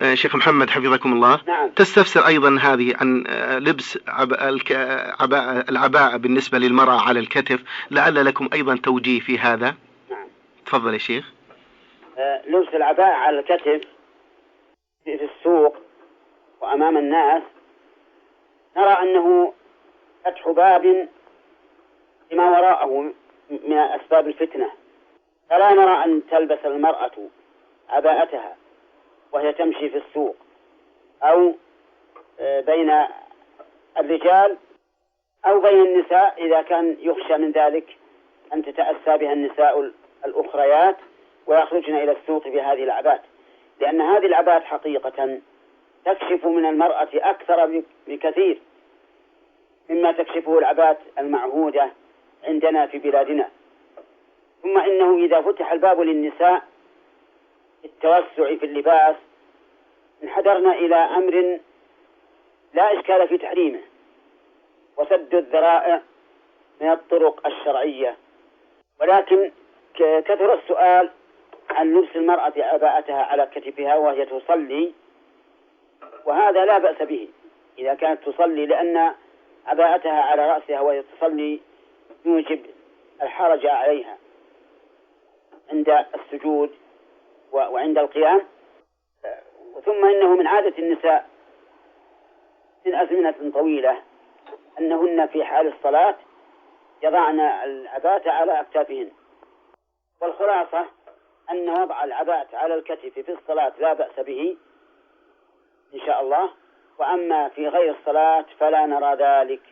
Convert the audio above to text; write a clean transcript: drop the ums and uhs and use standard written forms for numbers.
شيخ محمد حفظكم الله. نعم. تستفسر أيضا هذه عن لبس العباءة بالنسبة للمرأة على الكتف، لعل لكم أيضا توجيه في هذا. نعم. تفضل يا شيخ. لبس العباءة على الكتف في السوق وأمام الناس نرى أنه فتح باب لما وراءه من أسباب الفتنة، فلا نرى أن تلبس المرأة عباءتها وهي تمشي في السوق أو بين الرجال أو بين النساء، إذا كان يخشى من ذلك أن تتأسى بها النساء الأخريات ويخرجن إلى السوق بهذه العبات، لأن هذه العبات حقيقة تكشف من المرأة أكثر بكثير مما تكشفه العبات المعهودة عندنا في بلادنا. ثم إنه إذا فتح الباب للنساء التوسع في اللباس انحدرنا إلى أمر لا إشكال في تحريمه، وسد الذرائع من الطرق الشرعية. ولكن كثر السؤال عن لبس المرأة عباءتها على كتفها وهي تصلي، وهذا لا بأس به إذا كانت تصلي، لأن عباءتها على رأسها وهي تصلي يوجب الحرج عليها عند السجود وعند القيام. ثم إنه من عادة النساء من أزمنة طويلة أنهن في حال الصلاة يضعن العباءة على أكتافهن، والخلاصة أن وضع العباءة على الكتف في الصلاة لا بأس به إن شاء الله، وأما في غير الصلاة فلا نرى ذلك.